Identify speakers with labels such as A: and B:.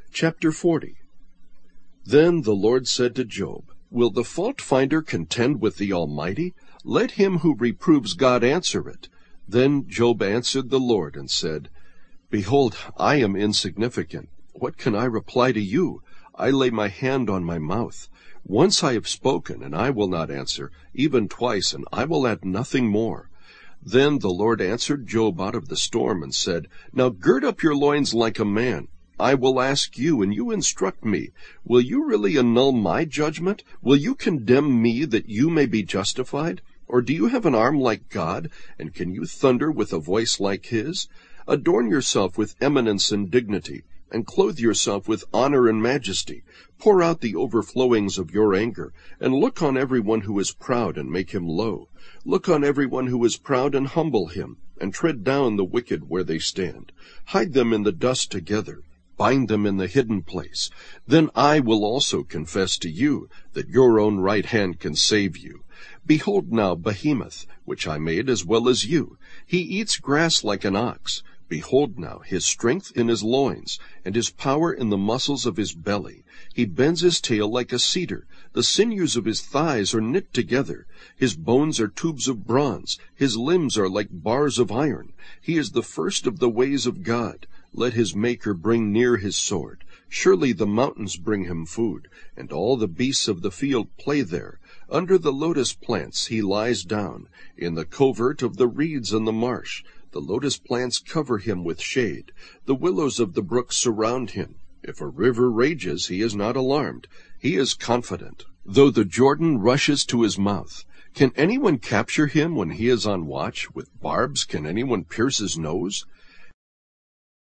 A: Chapter 40. Then the Lord said to Job, Will the fault-finder contend with the Almighty? Let him who reproves God answer it. Then Job answered the Lord and said, Behold, I am insignificant. What can I reply to you? I lay my hand on my mouth. Once I have spoken, and I will not answer, even twice, and I will add nothing more. Then the Lord answered Job out of the storm and said, Now gird up your loins like a man. I will ask you, and you instruct me. Will you really annul my judgment? Will you condemn me that you may be justified? Or do you have an arm like God, and can you thunder with a voice like his? Adorn yourself with eminence and dignity, and clothe yourself with honor and majesty. Pour out the overflowings of your anger, and look on everyone who is proud and make him low. Look on everyone who is proud and humble him, and tread down the wicked where they stand. Hide them in the dust together. Bind them in the hidden place. Then I will also confess to you that your own right hand can save you. Behold now Behemoth, which I made as well as you. He eats grass like an ox. Behold now his strength in his loins, and his power in the muscles of his belly. He bends his tail like a cedar. The sinews of his thighs are knit together. His bones are tubes of bronze. His limbs are like bars of iron. He is the first of the ways of God. Let his maker bring near his sword. Surely the mountains bring him food, and all the beasts of the field play there. Under the lotus plants he lies down, in the covert of the reeds and the marsh. The lotus plants cover him with shade. The willows of the brook surround him. If a river rages, he is not alarmed. He is confident, though the Jordan rushes to his mouth. Can anyone capture him when he is on watch? With barbs can anyone pierce his nose?